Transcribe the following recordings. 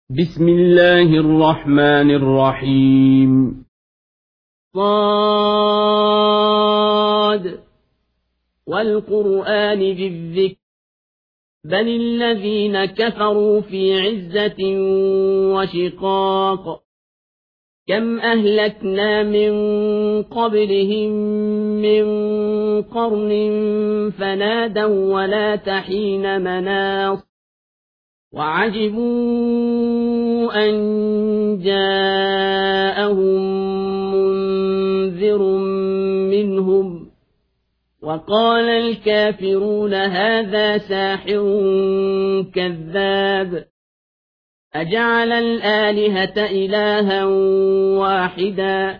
بسم الله الرحمن الرحيم. صاد والقرآن ذي الذكر بل الذين كفروا في عزة وشقاق كم أهلكنا من قبلهم من قرن فنادوا ولا تحين مناص وعجبوا أن جاءهم منذر منهم وقال الكافرون هذا ساحر كذاب أجعل الآلهة إلها واحدا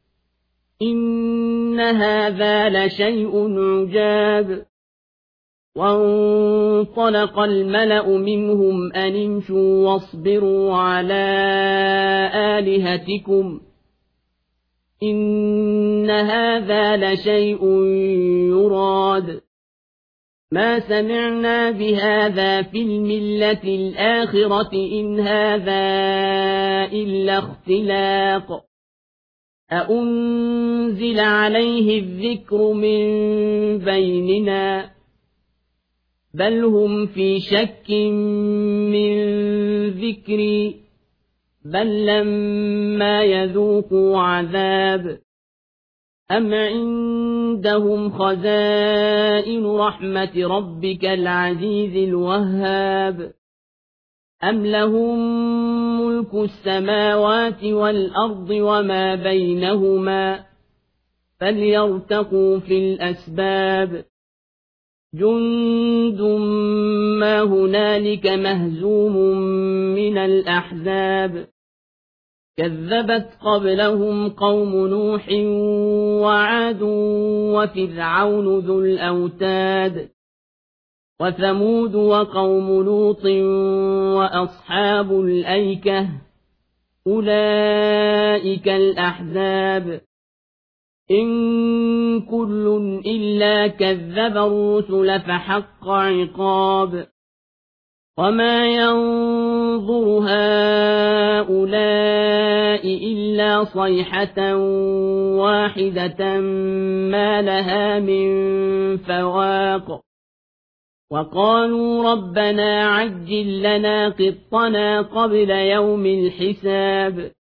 إن هذا لشيء عجاب وانطلق الملأ منهم أن امشوا واصبروا على آلهتكم إن هذا لشيء يراد ما سمعنا بهذا في الملة الآخرة إن هذا إلا اختلاق أأنزل عليه الذكر من بيننا بل هم في شك من ذكري بل لما يذوقوا عذاب أم عندهم خزائن رحمة ربك العزيز الوهاب أم لهم ملك السماوات والأرض وما بينهما فليرتقوا في الأسباب جند ما هنالك مهزوم من الأحزاب كذبت قبلهم قوم نوح وعاد وفرعون ذو الأوتاد وثمود وقوم لوط وأصحاب الأيكة أولئك الأحزاب إن كل إلا كذب الرسل فحق عقاب وما ينظر هؤلاء إلا صيحة واحدة ما لها من فواق وقالوا ربنا عجل لنا قطنا قبل يوم الحساب